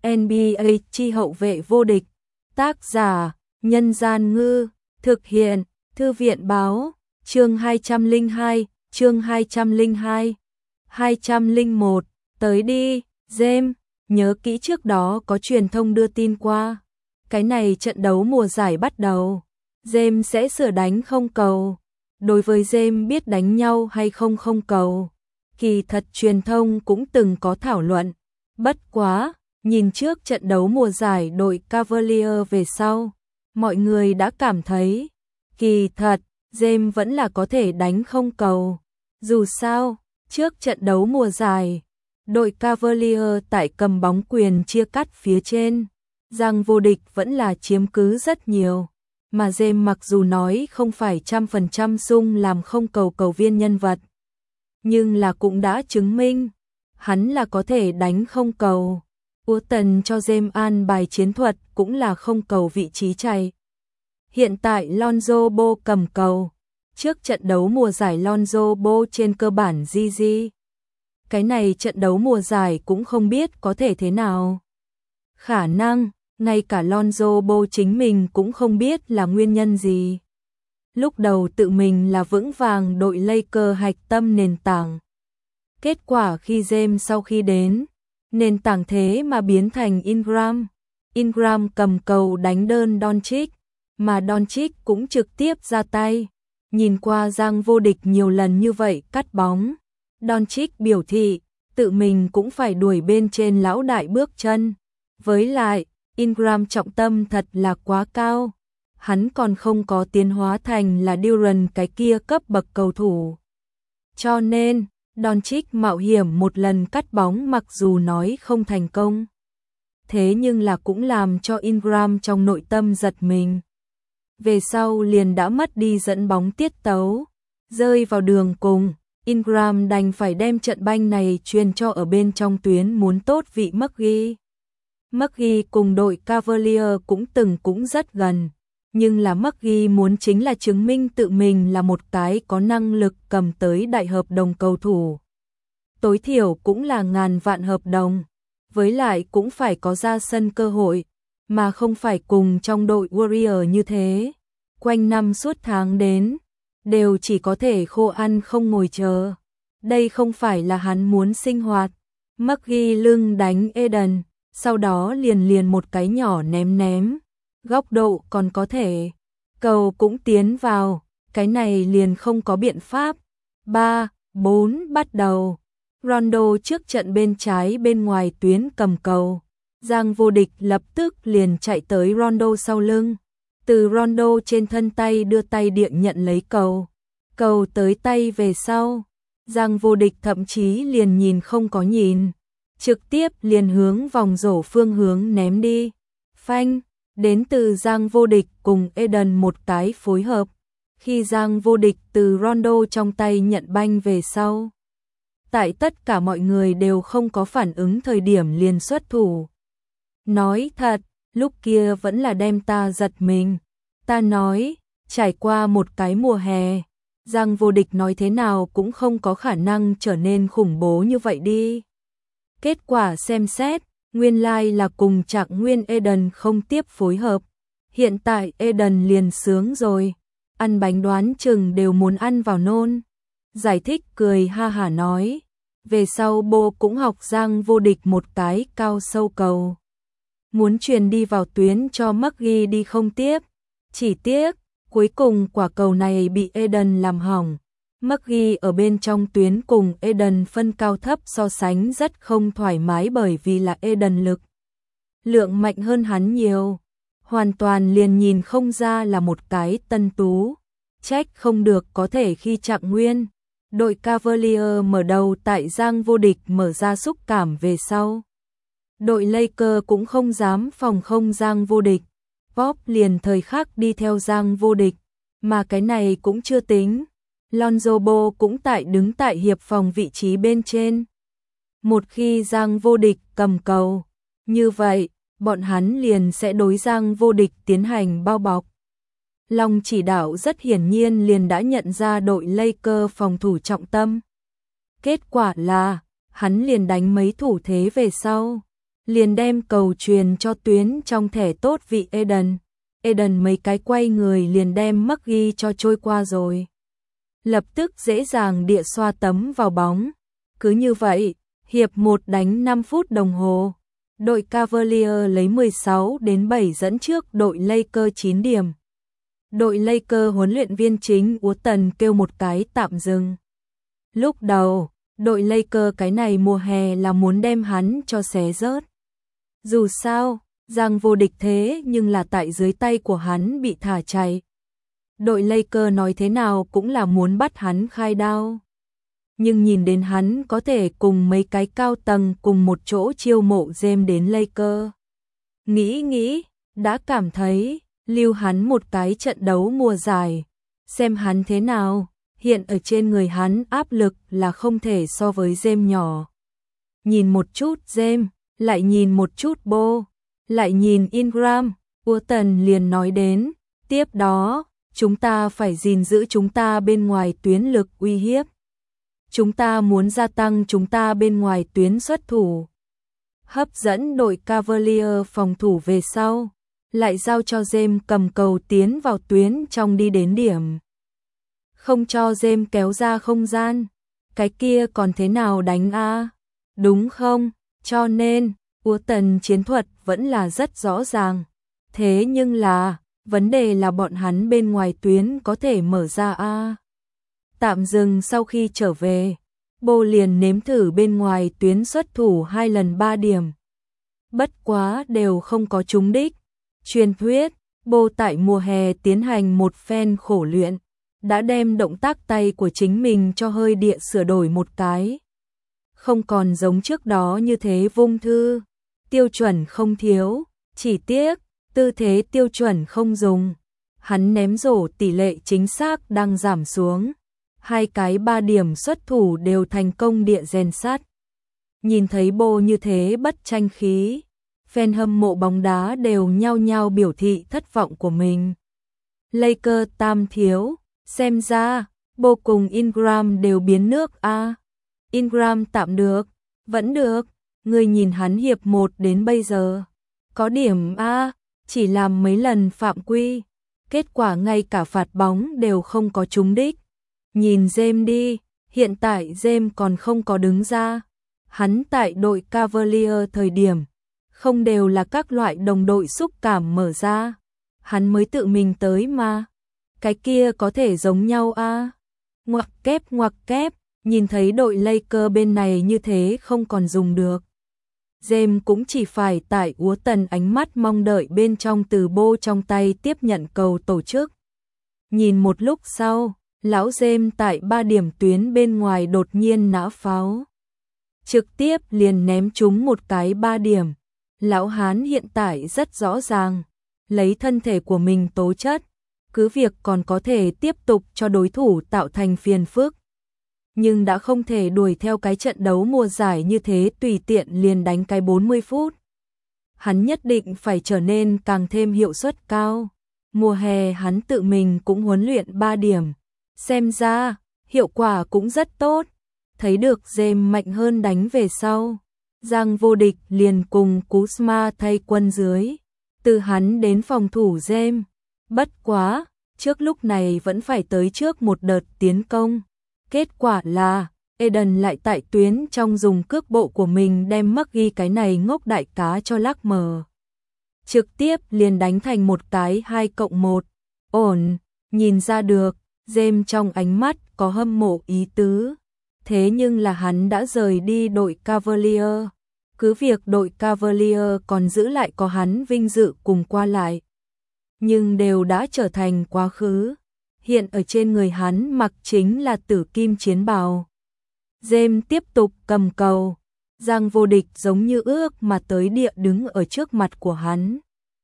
NBA chi hậu vệ vô địch. Tác giả: Nhân Gian Ngư. Thực hiện: Thư viện Báo. Chương 202, chương 202. 201. Tới đi, James. Nhớ kỹ trước đó có truyền thông đưa tin qua. Cái này trận đấu mùa giải bắt đầu, James sẽ sửa đánh không cầu. Đối với James biết đánh nhau hay không không cầu, kỳ thật truyền thông cũng từng có thảo luận. Bất quá, nhìn trước trận đấu mùa giải đội Cavaliers về sau, mọi người đã cảm thấy, kỳ thật, James vẫn là có thể đánh không cầu. Dù sao, trước trận đấu mùa giải, đội Cavaliers tại cầm bóng quyền chia cắt phía trên, giang vô địch vẫn là chiếm cứ rất nhiều. Mà James mặc dù nói không phải 100% sung làm không cầu cầu viên nhân vật, nhưng là cũng đã chứng minh, hắn là có thể đánh không cầu. Tần cho James an bài chiến thuật cũng là không cầu vị trí chạy. Hiện tại Lonzo Ball cầm cầu, trước trận đấu mùa giải Lonzo Ball trên cơ bản GG. Cái này trận đấu mùa giải cũng không biết có thể thế nào. Khả năng, ngay cả Lonzo Ball chính mình cũng không biết là nguyên nhân gì. Lúc đầu tự mình là vững vàng đội Lakers hạch tâm nền tảng. Kết quả khi James sau khi đến, nền tảng thế mà biến thành Ingram. Ingram cầm cầu đánh đơn Doncic, mà Doncic cũng trực tiếp ra tay. Nhìn qua giang vô địch nhiều lần như vậy cắt bóng, Doncic biểu thị, tự mình cũng phải đuổi bên trên lão đại bước chân. Với lại, Ingram trọng tâm thật là quá cao. Hắn còn không có tiến hóa thành là Durant cái kia cấp bậc cầu thủ. Cho nên, Doncic mạo hiểm một lần cắt bóng mặc dù nói không thành công. Thế nhưng là cũng làm cho Ingram trong nội tâm giật mình. Về sau liền đã mất đi dẫn bóng tiết tấu, rơi vào đường cùng. Ingram đành phải đem trận banh này truyền cho ở bên trong tuyến muốn tốt vị McGee. McGee cùng đội Cavaliers cũng rất gần, nhưng là McGee muốn chính là chứng minh tự mình là một cái có năng lực cầm tới đại hợp đồng cầu thủ. Tối thiểu cũng là ngàn vạn hợp đồng, với lại cũng phải có ra sân cơ hội, mà không phải cùng trong đội Warrior như thế. Quanh năm suốt tháng đến, đều chỉ có thể khô ăn không ngồi chờ. Đây không phải là hắn muốn sinh hoạt. McGee lưng đánh Eden, sau đó liền một cái nhỏ ném. Góc độ còn có thể, cầu cũng tiến vào, cái này liền không có biện pháp. 3, 4 bắt đầu. Rondo trước trận bên trái bên ngoài tuyến cầm cầu. Giang vô địch lập tức liền chạy tới Rondo sau lưng. Từ Rondo trên thân tay đưa tay điện nhận lấy cầu. Cầu tới tay về sau. Giang vô địch thậm chí liền nhìn không có nhìn. Trực tiếp liền hướng vòng rổ phương hướng ném đi. Phanh, đến từ Giang vô địch cùng Eden một cái phối hợp. Khi Giang vô địch từ Rondo trong tay nhận banh về sau. Tại tất cả mọi người đều không có phản ứng thời điểm liền xuất thủ. Nói thật, lúc kia vẫn là đem ta giật mình. Ta nói, trải qua một cái mùa hè, Giang vô địch nói thế nào cũng không có khả năng trở nên khủng bố như vậy đi. Kết quả xem xét, nguyên lai là cùng Trạng Nguyên Eden không tiếp phối hợp. Hiện tại Eden liền sướng rồi, ăn bánh đoán chừng đều muốn ăn vào nôn. Giải thích cười ha hả nói, về sau Bô cũng học Giang vô địch một cái cao sâu cầu. Muốn truyền đi vào tuyến cho McGee đi không tiếp. Chỉ tiếc, cuối cùng quả cầu này bị Eden làm hỏng. McGee ở bên trong tuyến cùng Eden phân cao thấp so sánh rất không thoải mái bởi vì là Eden lực lượng mạnh hơn hắn nhiều. Hoàn toàn liền nhìn không ra là một cái tân tú. Trách không được có thể khi Trạng Nguyên. Đội Cavaliers mở đầu tại Giang vô địch mở ra xúc cảm về sau. Đội Lakers cũng không dám phòng không Giang vô địch. Pop liền thời khắc đi theo Giang vô địch. Mà cái này cũng chưa tính. Lonzo Ball cũng đứng tại hiệp phòng vị trí bên trên. Một khi Giang vô địch cầm cầu, như vậy, bọn hắn liền sẽ đối Giang vô địch tiến hành bao bọc. Long chỉ đạo rất hiển nhiên liền đã nhận ra đội Lakers phòng thủ trọng tâm. Kết quả là, hắn liền đánh mấy thủ thế về sau. liền đem cầu truyền cho tuyến trong thẻ tốt vị Eden. Eden mấy cái quay người liền đem Maggie cho trôi qua rồi. Lập tức dễ dàng địa xoa tấm vào bóng. Cứ như vậy, hiệp 1 đánh 5 phút đồng hồ. Đội Cavalier lấy 16-7 dẫn trước đội Lakers 9 điểm. Đội Lakers huấn luyện viên chính Tần kêu một cái tạm dừng. Lúc đầu, đội Lakers cái này mùa hè là muốn đem hắn cho xé rớt. Dù sao, rằng vô địch thế nhưng là tại dưới tay của hắn bị thả chạy. Đội Lakers nói thế nào cũng là muốn bắt hắn khai đao. Nhưng nhìn đến hắn có thể cùng mấy cái cao tầng cùng một chỗ chiêu mộ James đến Lakers. Nghĩ, đã cảm thấy, lưu hắn một cái trận đấu mùa giải. Xem hắn thế nào, hiện ở trên người hắn áp lực là không thể so với James nhỏ. Nhìn một chút James, lại nhìn một chút Bo, lại nhìn Ingram, Tần liền nói đến, tiếp đó, chúng ta phải gìn giữ chúng ta bên ngoài tuyến lực uy hiếp. Chúng ta muốn gia tăng chúng ta bên ngoài tuyến xuất thủ. Hấp dẫn đội Cavalier phòng thủ về sau, lại giao cho James cầm cầu tiến vào tuyến trong đi đến điểm. Không cho James kéo ra không gian, cái kia còn thế nào đánh a? Đúng không? Cho nên, Tần chiến thuật vẫn là rất rõ ràng. Thế nhưng là, vấn đề là bọn hắn bên ngoài tuyến có thể mở ra a. Tạm dừng sau khi trở về, Bo liền nếm thử bên ngoài tuyến xuất thủ 2 lần 3 điểm. Bất quá đều không có trúng đích. Truyền thuyết, Bo tại mùa hè tiến hành một phen khổ luyện, đã đem động tác tay của chính mình cho hơi địa sửa đổi một cái. Không còn giống trước đó như thế vung thư, tiêu chuẩn không thiếu, chỉ tiếc, tư thế tiêu chuẩn không dùng. Hắn ném rổ tỷ lệ chính xác đang giảm xuống. 2 cái 3 điểm xuất thủ đều thành công địa rèn sắt. Nhìn thấy Bo như thế bất tranh khí, fan hâm mộ bóng đá đều nhao nhao biểu thị thất vọng của mình. Lakers tam thiếu, xem ra, Bo cùng Ingram đều biến nước a. Ingram tạm được, vẫn được, người nhìn hắn hiệp 1 đến bây giờ. Có điểm a, chỉ làm mấy lần phạm quy, kết quả ngay cả phạt bóng đều không có trúng đích. Nhìn James đi, hiện tại James còn không có đứng ra. Hắn tại đội Cavalier thời điểm, không đều là các loại đồng đội xúc cảm mở ra. Hắn mới tự mình tới mà. Cái kia có thể giống nhau a. Ngoặc kép, nhìn thấy đội Lakers bên này như thế không còn dùng được. James cũng chỉ phải tại Tần ánh mắt mong đợi bên trong từ Bo trong tay tiếp nhận cầu tổ chức. Nhìn một lúc sau, lão James tại 3 điểm tuyến bên ngoài đột nhiên nã pháo. Trực tiếp liền ném trúng một cái 3 điểm. Lão Hán hiện tại rất rõ ràng, lấy thân thể của mình tố chất, cứ việc còn có thể tiếp tục cho đối thủ tạo thành phiền phức. Nhưng đã không thể đuổi theo cái trận đấu mùa giải như thế tùy tiện liền đánh cái 40 phút. Hắn nhất định phải trở nên càng thêm hiệu suất cao. Mùa hè hắn tự mình cũng huấn luyện 3 điểm. Xem ra, hiệu quả cũng rất tốt. Thấy được James mạnh hơn đánh về sau. Giang vô địch liền cùng Kuzma thay quân dưới. Từ hắn đến phòng thủ James. Bất quá, trước lúc này vẫn phải tới trước một đợt tiến công. Kết quả là, Eden lại tại tuyến trong dùng cước bộ của mình đem Maggie cái này ngốc đại cá cho lắc mờ. Trực tiếp liền đánh thành một cái 2+1. Ổn, nhìn ra được, James trong ánh mắt có hâm mộ ý tứ. Thế nhưng là hắn đã rời đi đội Cavalier. Cứ việc đội Cavalier còn giữ lại có hắn vinh dự cùng qua lại. Nhưng đều đã trở thành quá khứ. Hiện ở trên người hắn mặc chính là tử kim chiến bào. James tiếp tục cầm cầu. Giang vô địch giống như ước mà tới địa đứng ở trước mặt của hắn.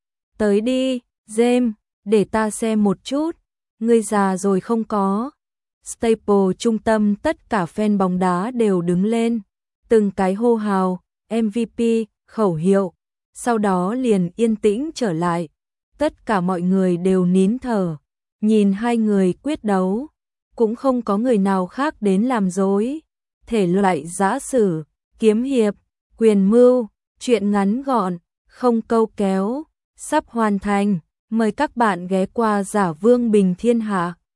Tới đi, James, để ta xem một chút. Ngươi già rồi không có. Staple trung tâm tất cả fan bóng đá đều đứng lên. Từng cái hô hào, MVP, khẩu hiệu. Sau đó liền yên tĩnh trở lại. Tất cả mọi người đều nín thở. Nhìn hai người quyết đấu. Cũng không có người nào khác đến làm dối. Thể loại giã sử, kiếm hiệp, quyền mưu, Chuyện ngắn gọn, không câu kéo, sắp hoàn thành. Mời các bạn ghé qua Giả Vương Bình Thiên Hạ.